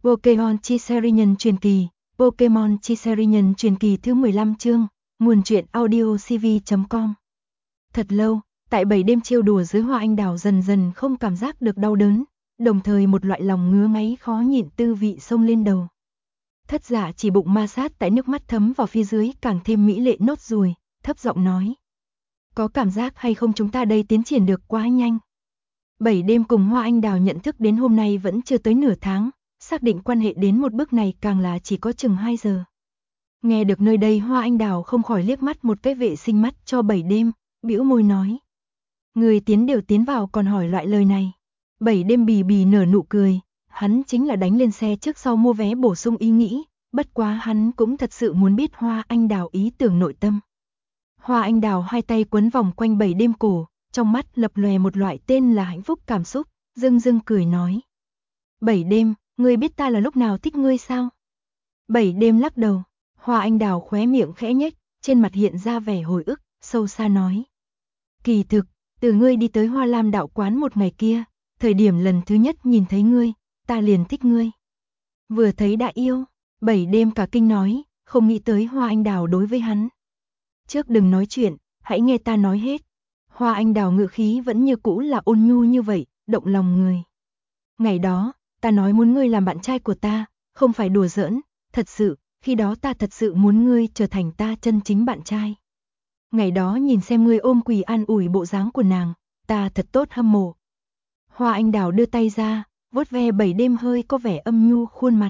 Pokémon Chiserian truyền kỳ, Pokémon Chiserian truyền kỳ thứ 15 chương, nguồn truyện audio cv.com. Thật lâu, tại 7 đêm trêu đùa dưới hoa anh đào dần dần không cảm giác được đau đớn, đồng thời một loại lòng ngứa ngáy khó nhịn tư vị xông lên đầu. Thất Dạ chỉ bụng ma sát tại nước mắt thấm vào phía dưới càng thêm mỹ lệ nốt ruồi, thấp giọng nói. Có cảm giác hay không chúng ta đây tiến triển được quá nhanh. 7 đêm cùng hoa anh đào nhận thức đến hôm nay vẫn chưa tới nửa tháng, xác định quan hệ đến một bước này càng là chỉ có chừng 2 giờ. Nghe được nơi đây hoa anh đào không khỏi liếc mắt một cái vệ sinh mắt cho 7 đêm, bĩu môi nói. Người đều tiến vào còn hỏi loại lời này. 7 đêm bì bì nở nụ cười, hắn chính là đánh lên xe trước sau mua vé bổ sung ý nghĩ, bất quá hắn cũng thật sự muốn biết hoa anh đào ý tưởng nội tâm. Hoa anh đào hai tay quấn vòng quanh 7 đêm cổ, trong mắt lập lòe một loại tên là hạnh phúc cảm xúc, dưng dưng cười nói. 7 đêm, ngươi biết ta là lúc nào thích ngươi sao? 7 đêm lắc đầu, hoa anh đào khóe miệng khẽ nhếch, trên mặt hiện ra vẻ hồi ức, sâu xa nói. Kỳ thực, từ ngươi đi tới Hoa Lam đạo quán một ngày kia, thời điểm lần thứ nhất nhìn thấy ngươi, ta liền thích ngươi. Vừa thấy đã yêu, 7 đêm cả kinh nói, không nghĩ tới hoa anh đào đối với hắn. Trước đừng nói chuyện, hãy nghe ta nói hết. Hoa anh đào ngữ khí vẫn như cũ là ôn nhu như vậy, động lòng người. Ngày đó, ta nói muốn ngươi làm bạn trai của ta, không phải đùa giỡn, thật sự, khi đó ta thật sự muốn ngươi trở thành ta chân chính bạn trai. Ngày đó nhìn xem ngươi ôm quỳ an ủi bộ dáng của nàng, ta thật tốt hâm mộ. Hoa anh đào đưa tay ra, vuốt ve 7 đêm hơi có vẻ âm nhu khuôn mặt.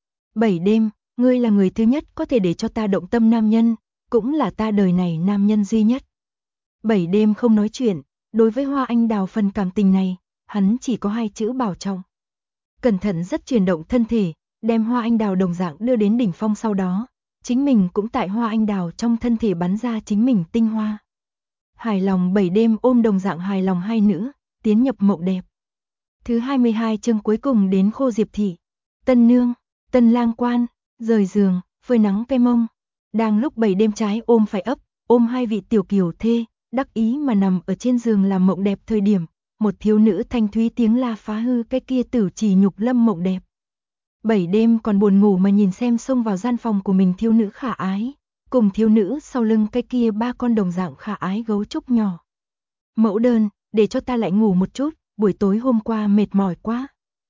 7 đêm, ngươi là người thứ nhất có thể để cho ta động tâm nam nhân, cũng là ta đời này nam nhân duy nhất. 7 đêm không nói chuyện, đối với hoa anh đào phần cảm tình này, hắn chỉ có 2 chữ bảo trọng. Cẩn thận rất chuyển động thân thể, đem hoa anh đào đồng dạng đưa đến đỉnh phong sau đó. Chính mình cũng tại hoa anh đào trong thân thể bắn ra chính mình tinh hoa. Hài lòng 7 đêm ôm đồng dạng hài lòng hai nữ, tiến nhập mộng đẹp. Thứ 22 chương cuối cùng đến Khô Diệp Thị. Tân nương, Tân lang quan, rời giường, phơi nắng cây mông. Đang lúc 7 đêm trái ôm phải ấp, ôm hai vị tiểu kiều thê, đắc ý mà nằm ở trên giường làm mộng đẹp thời điểm, một thiếu nữ thanh thúy tiếng la phá hư cái kia tử chỉ nhục lâm mộng đẹp. 7 đêm còn buồn ngủ mà nhìn xem xông vào gian phòng của mình thiếu nữ khả ái, cùng thiếu nữ sau lưng cái kia 3 con đồng dạng khả ái gấu trúc nhỏ. Mẫu đơn, để cho ta lại ngủ một chút, buổi tối hôm qua mệt mỏi quá.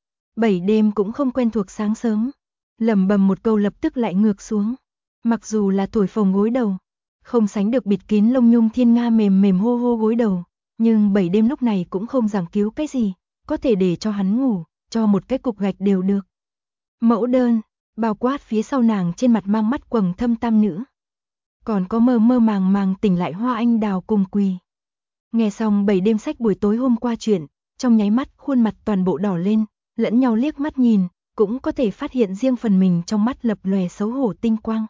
7 đêm cũng không quen thuộc sáng sớm, lẩm bẩm một câu lập tức lại ngược xuống. Mặc dù là thổi phồng gối đầu, không sánh được bịt kín lông nhung thiên nga mềm mềm hô hô gối đầu, nhưng 7 đêm lúc này cũng không giảng cứu cái gì, có thể để cho hắn ngủ, cho một cái cục gạch đều được. Mẫu đơn, bao quát phía sau nàng trên mặt mang mắt quầng thâm tam nữ. Còn có mơ mơ màng màng tỉnh lại hoa anh đào cùng quỳ. Nghe xong 7 đêm sách buổi tối hôm qua chuyện, trong nháy mắt khuôn mặt toàn bộ đỏ lên, lẫn nhau liếc mắt nhìn, cũng có thể phát hiện riêng phần mình trong mắt lập lòe xấu hổ tinh quang.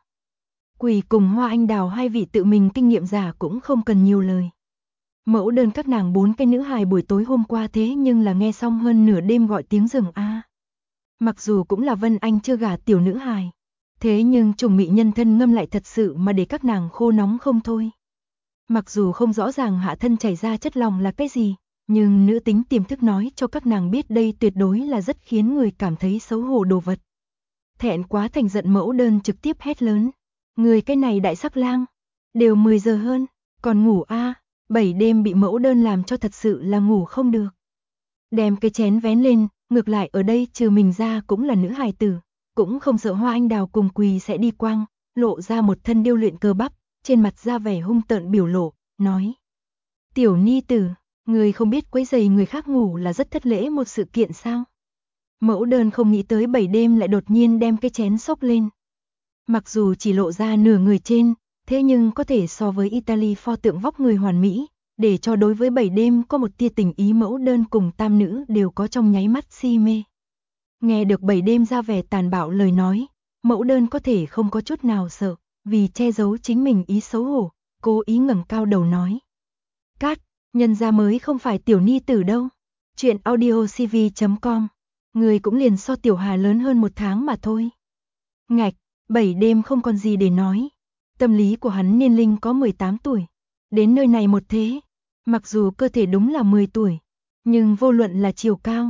Quỳ cùng hoa anh đào hai vị tự mình kinh nghiệm giả cũng không cần nhiều lời. Mẫu đơn các nàng 4 cái nữ hài buổi tối hôm qua thế nhưng là nghe xong hơn nửa đêm gọi tiếng rừng a. Mặc dù cũng là Vân Anh chưa gả tiểu nữ hài, thế nhưng trùng mị nhân thân ngâm lại thật sự mà để các nàng khô nóng không thôi. Mặc dù không rõ ràng hạ thân chảy ra chất lòng là cái gì, nhưng nữ tính tiềm thức nói cho các nàng biết đây tuyệt đối là rất khiến người cảm thấy xấu hổ đồ vật. Thẹn quá thành giận mẫu đơn trực tiếp hét lớn. Người cái này đại sắc lang, đều 10 giờ hơn, còn ngủ a. 7 đêm bị mẫu đơn làm cho thật sự là ngủ không được. Đem cái chén vén lên, ngược lại ở đây trừ mình ra cũng là nữ hài tử, cũng không sợ hoa anh đào cùng quỳ sẽ đi quang, lộ ra một thân điêu luyện cơ bắp, trên mặt ra vẻ hung tợn biểu lộ, nói. Tiểu ni tử, người không biết quấy rầy người khác ngủ là rất thất lễ một sự kiện sao? Mẫu đơn không nghĩ tới 7 đêm lại đột nhiên đem cái chén xốc lên. Mặc dù chỉ lộ ra nửa người trên, thế nhưng có thể so với Italy pho tượng vóc người hoàn mỹ, để cho đối với 7 đêm có một tia tình ý mẫu đơn cùng tam nữ đều có trong nháy mắt si mê. Nghe được 7 đêm ra vẻ tàn bạo lời nói, mẫu đơn có thể không có chút nào sợ, vì che giấu chính mình ý xấu hổ, cố ý ngẩng cao đầu nói. Cát, nhân gia mới không phải tiểu ni tử đâu. Chuyện audio cv.com, người cũng liền so tiểu hà lớn hơn 1 tháng mà thôi. Ngạch, 7 đêm không còn gì để nói. Tâm lý của hắn niên linh có 18 tuổi. Đến nơi này một thế, mặc dù cơ thể đúng là 10 tuổi, nhưng vô luận là chiều cao,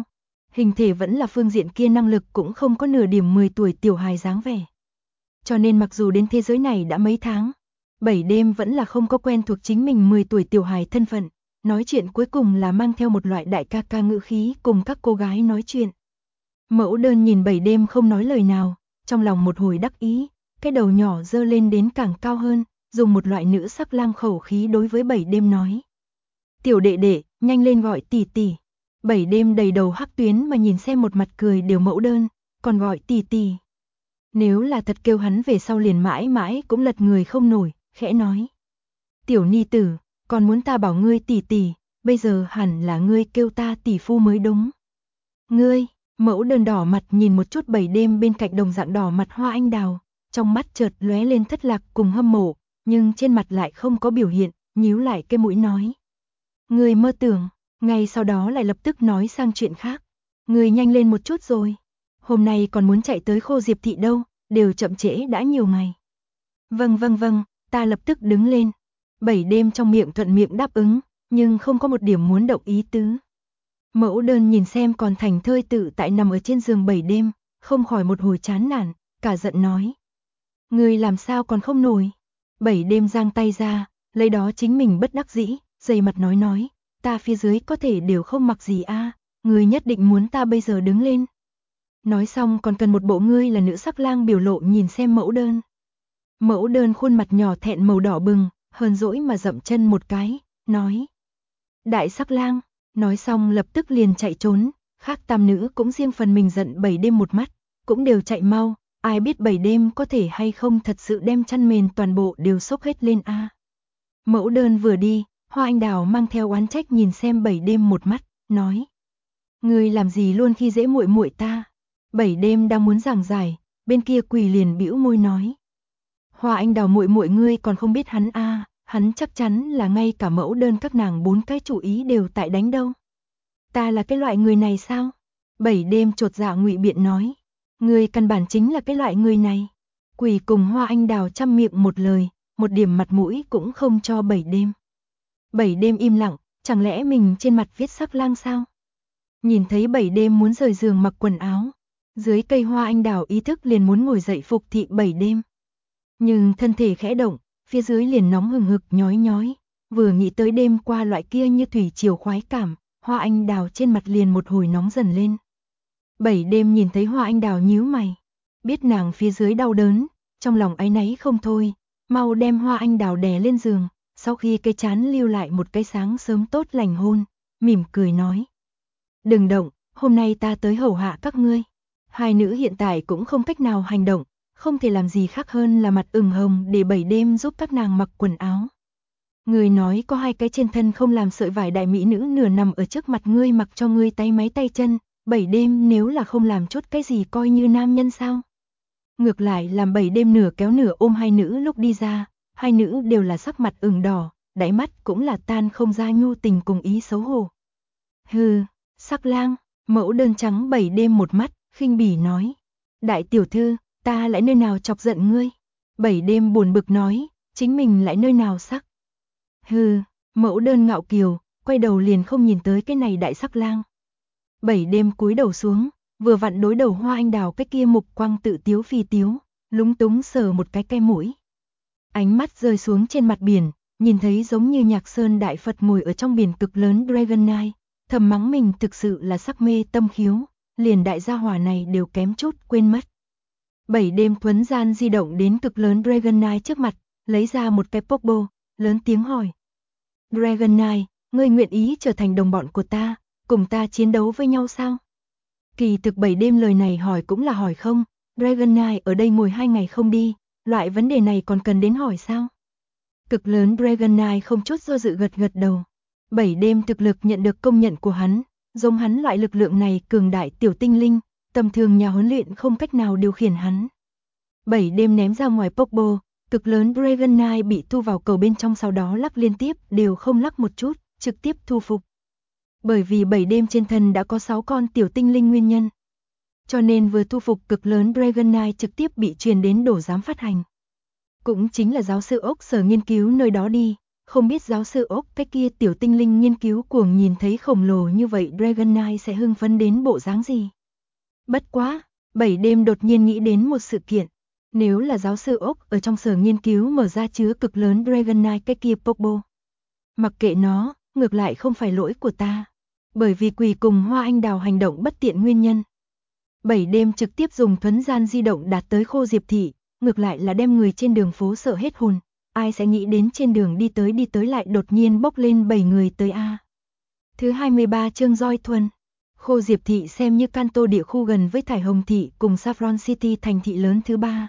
hình thể vẫn là phương diện kia, năng lực cũng không có nửa điểm 10 tuổi tiểu hài dáng vẻ. Cho nên mặc dù đến thế giới này đã mấy tháng, 7 đêm vẫn là không có quen thuộc chính mình 10 tuổi tiểu hài thân phận, nói chuyện cuối cùng là mang theo một loại đại ca ca ngữ khí cùng các cô gái nói chuyện. Mẫu đơn nhìn 7 đêm không nói lời nào, trong lòng một hồi đắc ý, cái đầu nhỏ dơ lên đến càng cao hơn, dùng một loại nữ sắc lang khẩu khí đối với 7 đêm nói. Tiểu đệ đệ, nhanh lên gọi tỷ tỷ. 7 đêm đầy đầu hắc tuyến mà nhìn xem một mặt cười đều mẫu đơn, còn gọi tỷ tỷ. Nếu là thật kêu hắn về sau liền mãi mãi cũng lật người không nổi, khẽ nói. Tiểu ni tử, còn muốn ta bảo ngươi tỷ tỷ, bây giờ hẳn là ngươi kêu ta tỷ phu mới đúng. Ngươi, mẫu đơn đỏ mặt nhìn một chút 7 đêm bên cạnh đồng dạng đỏ mặt Hoa Anh Đào, trong mắt chợt lóe lên thất lạc cùng hâm mộ, nhưng trên mặt lại không có biểu hiện, nhíu lại cái mũi nói. Ngươi mơ tưởng, ngay sau đó lại lập tức nói sang chuyện khác. Ngươi nhanh lên một chút rồi. Hôm nay còn muốn chạy tới Khô Diệp thị đâu, đều chậm trễ đã nhiều ngày. Vâng, ta lập tức đứng lên. 7 đêm trong miệng thuận miệng đáp ứng, nhưng không có một điểm muốn động ý tứ. Mẫu đơn nhìn xem còn thành thơi tự tại nằm ở trên giường 7 đêm, không khỏi một hồi chán nản, cả giận nói. Ngươi làm sao còn không nổi? 7 đêm giang tay ra, lấy đó chính mình bất đắc dĩ, dày mặt nói, ta phía dưới có thể đều không mặc gì a, ngươi nhất định muốn ta bây giờ đứng lên. Nói xong còn cần một bộ ngươi là nữ sắc lang biểu lộ nhìn xem mẫu đơn. Mẫu đơn khuôn mặt nhỏ thẹn màu đỏ bừng, hờn dỗi mà dậm chân một cái, nói. Đại sắc lang, nói xong lập tức liền chạy trốn, khác tam nữ cũng riêng phần mình giận 7 đêm một mắt, cũng đều chạy mau, ai biết 7 đêm có thể hay không thật sự đem chăn mền toàn bộ đều xốc hết lên a. Mẫu đơn vừa đi, Hoa Anh Đào mang theo oán trách nhìn xem 7 đêm một mắt, nói. Ngươi làm gì luôn khi dễ muội muội ta? 7 đêm đang muốn giảng giải, bên kia Quỳ liền bĩu môi nói. Hoa Anh Đào muội muội ngươi còn không biết hắn a, hắn chắc chắn là ngay cả mẫu đơn các nàng 4 cái chủ ý đều tại đánh đâu. Ta là cái loại người này sao? 7 đêm chột dạ ngụy biện nói. Ngươi căn bản chính là cái loại người này. Quỳ cùng Hoa Anh Đào chăm miệng một lời, một điểm mặt mũi cũng không cho 7 đêm. 7 đêm im lặng, chẳng lẽ mình trên mặt viết sắc lang sao? Nhìn thấy 7 đêm muốn rời giường mặc quần áo, dưới cây Hoa Anh Đào ý thức liền muốn ngồi dậy phục thị 7 đêm. Nhưng thân thể khẽ động, phía dưới liền nóng hừng hực nhói, vừa nghĩ tới đêm qua loại kia như thủy triều khoái cảm, Hoa Anh Đào trên mặt liền một hồi nóng dần lên. 7 đêm nhìn thấy Hoa Anh Đào nhíu mày, biết nàng phía dưới đau đớn, trong lòng áy náy không thôi, mau đem Hoa Anh Đào đè lên giường, sau khi cái chán lưu lại một cái sáng sớm tốt lành hôn, mỉm cười nói. Đừng động, hôm nay ta tới hầu hạ các ngươi. Hai nữ hiện tại cũng không cách nào hành động, không thể làm gì khác hơn là mặt ửng hồng để 7 đêm giúp các nàng mặc quần áo. Người nói có 2 cái trên thân không làm sợi vải đại mỹ nữ nửa nằm ở trước mặt ngươi mặc cho ngươi tay máy tay chân, 7 đêm nếu là không làm chút cái gì coi như nam nhân sao? Ngược lại làm 7 đêm nửa kéo nửa ôm hai nữ lúc đi ra, hai nữ đều là sắc mặt ửng đỏ, đáy mắt cũng là tan không ra nhu tình cùng ý xấu hổ. Hừ, sắc lang, mẫu đơn trắng 7 đêm một mắt, khinh bỉ nói. Đại tiểu thư, ta lại nơi nào chọc giận ngươi? 7 đêm buồn bực nói, chính mình lại nơi nào sắc? Hừ, mẫu đơn ngạo kiều, quay đầu liền không nhìn tới cái này đại sắc lang. 7 đêm cúi đầu xuống, vừa vặn đối đầu Hoa Anh Đào cái kia mục quang tự tiếu phi tiếu, lúng túng sờ một cái mũi. Ánh mắt rơi xuống trên mặt biển, nhìn thấy giống như Nhạc Sơn Đại Phật ngồi ở trong biển cực lớn Dragonite, thầm mắng mình thực sự là sắc mê tâm khiếu, liền đại gia hỏa này đều kém chút quên mất. 7 đêm thuấn gian di động đến cực lớn Dragonite trước mặt, lấy ra một cái Pokeball, lớn tiếng hỏi. Dragonite, ngươi nguyện ý trở thành đồng bọn của ta, cùng ta chiến đấu với nhau sao? Kỳ thực 7 đêm lời này hỏi cũng là hỏi không, Dragonite ở đây ngồi 2 ngày không đi, loại vấn đề này còn cần đến hỏi sao? Cực lớn Dragonite không chút do dự gật đầu. 7 đêm thực lực nhận được công nhận của hắn, giống hắn loại lực lượng này cường đại tiểu tinh linh, tầm thường nhà huấn luyện không cách nào điều khiển hắn. 7 đêm ném ra ngoài Pokeball, cực lớn Dragonite bị thu vào cầu bên trong sau đó lắc liên tiếp đều không lắc một chút, trực tiếp thu phục. Bởi vì 7 đêm trên thân đã có 6 con tiểu tinh linh nguyên nhân. Cho nên vừa thu phục cực lớn Dragonite trực tiếp bị truyền đến đổ giám phát hành. Cũng chính là giáo sư ốc sở nghiên cứu nơi đó đi, Không biết giáo sư ốc cái kia tiểu tinh linh nghiên cứu cuồng nhìn thấy khổng lồ như vậy Dragon Knight sẽ hưng phấn đến bộ dáng gì. Bất quá, 7 đêm đột nhiên nghĩ đến một sự kiện. Nếu là giáo sư ốc ở trong sở nghiên cứu mở ra chứa cực lớn Dragon Knight cái kia Popo. Mặc kệ nó, ngược lại không phải lỗi của ta. Bởi vì quỷ cùng hoa anh đào hành động bất tiện nguyên nhân. 7 đêm trực tiếp dùng thuấn gian di động đạt tới Khô Diệp Thị, ngược lại là đem người trên đường phố sợ hết hồn. Ai sẽ nghĩ đến trên đường đi tới lại đột nhiên bốc lên 7 người tới a. Thứ 23 chương Roi Thuần. Khô Diệp Thị xem như Kanto địa khu gần với Thải Hồng Thị cùng Saffron City thành thị lớn thứ 3.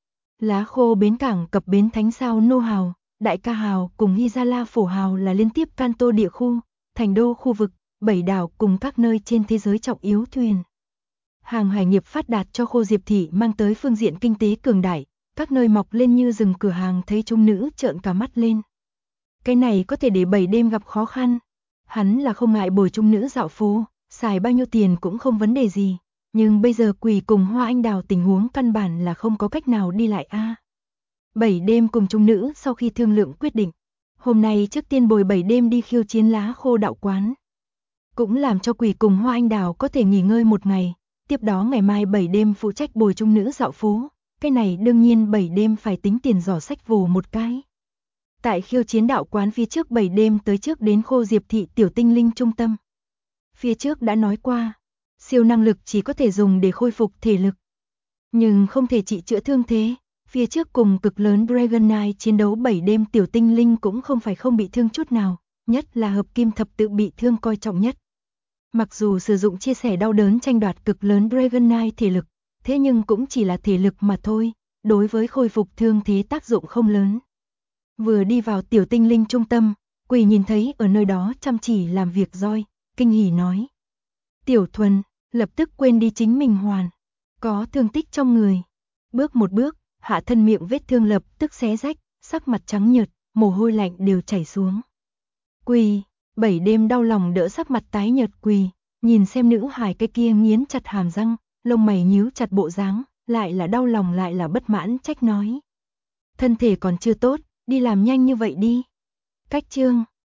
Lá Khô bến cảng cập bến Thánh Sao Nô Hào, Đại Ca Hào cùng Hizala Phổ Hào là liên tiếp Kanto địa khu, thành đô khu vực, 7 đảo cùng các nơi trên thế giới trọng yếu thuyền. Hàng hải nghiệp phát đạt cho Khô Diệp Thị mang tới phương diện kinh tế cường đại, các nơi mọc lên như rừng cửa hàng thấy trung nữ trợn cả mắt lên. Cái này có thể để 7 đêm gặp khó khăn. Hắn là không ngại bồi trung nữ dạo phố, xài bao nhiêu tiền cũng không vấn đề gì. Nhưng bây giờ quỷ cùng hoa anh đào tình huống căn bản là không có cách nào đi lại a. 7 đêm cùng trung nữ sau khi thương lượng quyết định. Hôm nay trước tiên bồi 7 đêm đi khiêu chiến Lá Khô đạo quán. Cũng làm cho quỷ cùng hoa anh đào có thể nghỉ ngơi một ngày. Tiếp đó ngày mai 7 đêm phụ trách bồi trung nữ dạo phố. Cái này đương nhiên 7 đêm phải tính tiền giỏ sách vồ một cái. Tại khiêu chiến đạo quán phía trước 7 đêm tới trước đến Khô Diệp Thị tiểu tinh linh trung tâm. Phía trước đã nói qua, siêu năng lực chỉ có thể dùng để khôi phục thể lực. Nhưng không thể trị chữa thương thế. Phía trước cùng cực lớn Dragon Knight chiến đấu 7 đêm tiểu tinh linh cũng không phải không bị thương chút nào, nhất là hợp kim thập tự bị thương coi trọng nhất. Mặc dù sử dụng chia sẻ đau đớn tranh đoạt cực lớn Dragon Knight thể lực, thế nhưng cũng chỉ là thể lực mà thôi, đối với khôi phục thương thế tác dụng không lớn. Vừa đi vào tiểu tinh linh trung tâm, quỷ nhìn thấy ở nơi đó chăm chỉ làm việc Roi, kinh hỉ nói. Tiểu Thuần, lập tức quên đi chính mình hoàn, có thương tích trong người. Bước một bước, hạ thân miệng vết thương lập tức xé rách, sắc mặt trắng nhợt, mồ hôi lạnh đều chảy xuống. Quỳ, 7 đêm đau lòng đỡ sắc mặt tái nhợt quỳ, nhìn xem nữ hài cái kia nghiến chặt hàm răng, lông mày nhíu chặt bộ dáng, lại là đau lòng lại là bất mãn trách nói. Thân thể còn chưa tốt, đi làm nhanh như vậy đi. Cách chương